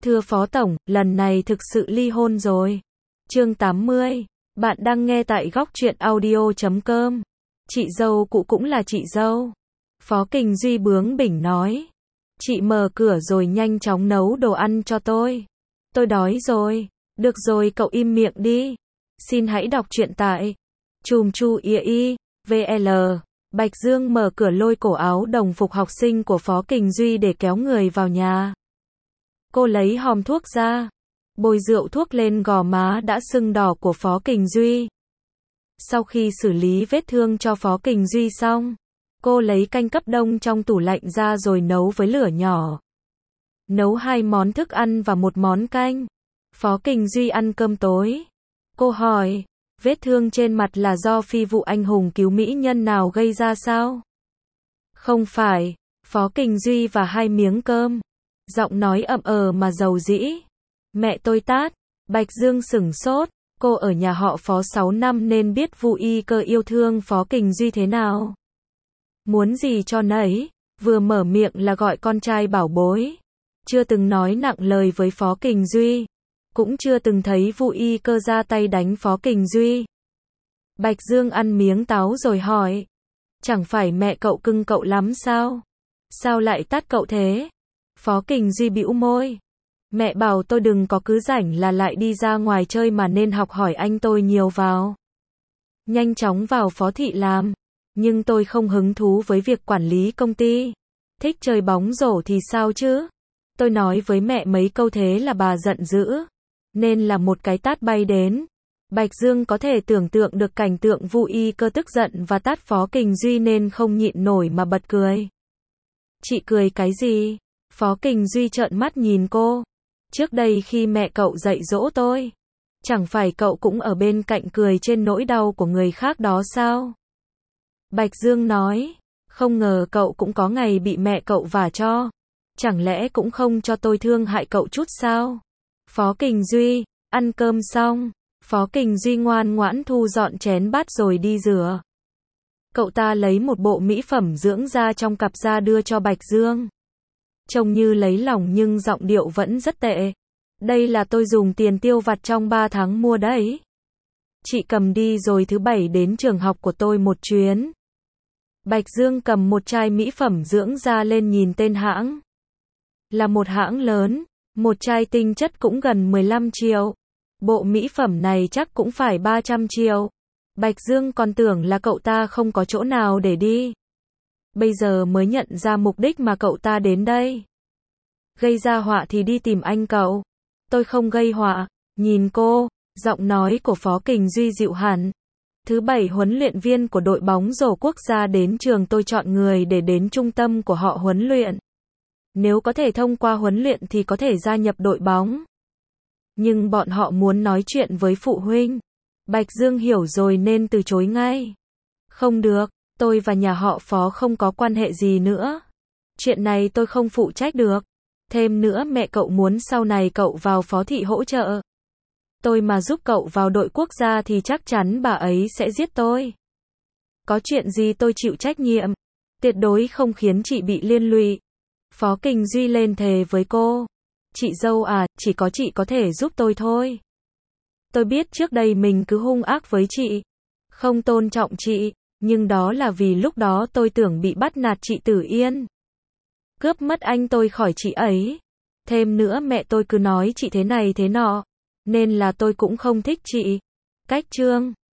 Thưa Phó Tổng, lần này thực sự ly hôn rồi. Chương 80. Bạn đang nghe tại góc truyện audio.com. Chị dâu cũ cũng là chị dâu. Phó Kình Duy bướng bỉnh nói. Chị mở cửa rồi nhanh chóng nấu đồ ăn cho tôi. Tôi đói rồi. Được rồi, cậu im miệng đi. Xin hãy đọc truyện tại chùm chu y vl. Bạch Dương mở cửa lôi cổ áo đồng phục học sinh của Phó Kình Duy để kéo người vào nhà. Cô lấy hòm thuốc ra, bôi rượu thuốc lên gò má đã sưng đỏ của Phó Kình Duy. Sau khi xử lý vết thương cho Phó Kình Duy xong, cô lấy canh cấp đông trong tủ lạnh ra rồi nấu với lửa nhỏ. Nấu 2 món thức ăn và 1 món canh. Phó Kình Duy ăn cơm tối. Cô hỏi, vết thương trên mặt là do phi vụ anh hùng cứu mỹ nhân nào gây ra sao? Không phải. Phó Kình Duy và 2 miếng cơm. Giọng nói ậm mà dầu dĩ. Mẹ tôi tát. Bạch Dương sửng sốt. Cô ở nhà họ Phó 6 năm nên biết Vu Y Cơ yêu thương Phó Kình Duy thế nào. Muốn gì cho nấy. Vừa mở miệng là gọi con trai bảo bối. Chưa từng nói nặng lời với Phó Kình Duy. Cũng chưa từng thấy Vu Y Cơ ra tay đánh Phó Kình Duy. Bạch Dương ăn miếng táo rồi hỏi. Chẳng phải mẹ cậu cưng cậu lắm sao? Sao lại tát cậu thế? Phó Kình Duy bĩu môi. Mẹ bảo tôi đừng có cứ rảnh là lại đi ra ngoài chơi mà nên học hỏi anh tôi nhiều vào. Nhanh chóng vào phó thị làm. Nhưng tôi không hứng thú với việc quản lý công ty. Thích chơi bóng rổ thì sao chứ? Tôi nói với mẹ mấy câu thế là bà giận dữ. Nên là một cái tát bay đến. Bạch Dương có thể tưởng tượng được cảnh tượng Vu Y Cơ tức giận và tát Phó Kình Duy nên không nhịn nổi mà bật cười. Chị cười cái gì? Phó Kình Duy trợn mắt nhìn cô. Trước đây khi mẹ cậu dạy dỗ tôi, chẳng phải cậu cũng ở bên cạnh cười trên nỗi đau của người khác đó sao? Bạch Dương nói, không ngờ cậu cũng có ngày bị mẹ cậu vả cho. Chẳng lẽ cũng không cho tôi thương hại cậu chút sao? Phó Kình Duy, ăn cơm xong, Phó Kình Duy ngoan ngoãn thu dọn chén bát rồi đi rửa. Cậu ta lấy một bộ mỹ phẩm dưỡng da trong cặp ra đưa cho Bạch Dương. Trông như lấy lòng nhưng giọng điệu vẫn rất tệ. Đây là tôi dùng tiền tiêu vặt trong 3 tháng mua đấy. Chị cầm đi rồi thứ 7 đến trường học của tôi một chuyến. Bạch Dương cầm một chai mỹ phẩm dưỡng da lên nhìn tên hãng. Là một hãng lớn, một chai tinh chất cũng gần 15 triệu. Bộ mỹ phẩm này chắc cũng phải 300 triệu. Bạch Dương còn tưởng là cậu ta không có chỗ nào để đi. Bây giờ mới nhận ra mục đích mà cậu ta đến đây. Gây ra họa thì đi tìm anh cậu. Tôi không gây họa. Nhìn cô, giọng nói của Phó Kình Duy dịu hẳn. Thứ 7 huấn luyện viên của đội bóng rổ quốc gia đến trường tôi chọn người để đến trung tâm của họ huấn luyện. Nếu có thể thông qua huấn luyện thì có thể gia nhập đội bóng. Nhưng bọn họ muốn nói chuyện với phụ huynh. Bạch Dương hiểu rồi nên từ chối ngay. Không được, tôi và nhà họ Phó không có quan hệ gì nữa. Chuyện này tôi không phụ trách được. Thêm nữa mẹ cậu muốn sau này cậu vào phó thị hỗ trợ. Tôi mà giúp cậu vào đội quốc gia thì chắc chắn bà ấy sẽ giết tôi. Có chuyện gì tôi chịu trách nhiệm. Tuyệt đối không khiến chị bị liên lụy. Phó Kình Duy lên thề với cô. Chị dâu à, chỉ có chị có thể giúp tôi thôi. Tôi biết trước đây mình cứ hung ác với chị. Không tôn trọng chị. Nhưng đó là vì lúc đó tôi tưởng bị bắt nạt chị Tử Yên. Cướp mất anh tôi khỏi chị ấy. Thêm nữa mẹ tôi cứ nói chị thế này thế nọ. Nên là tôi cũng không thích chị. Cách chương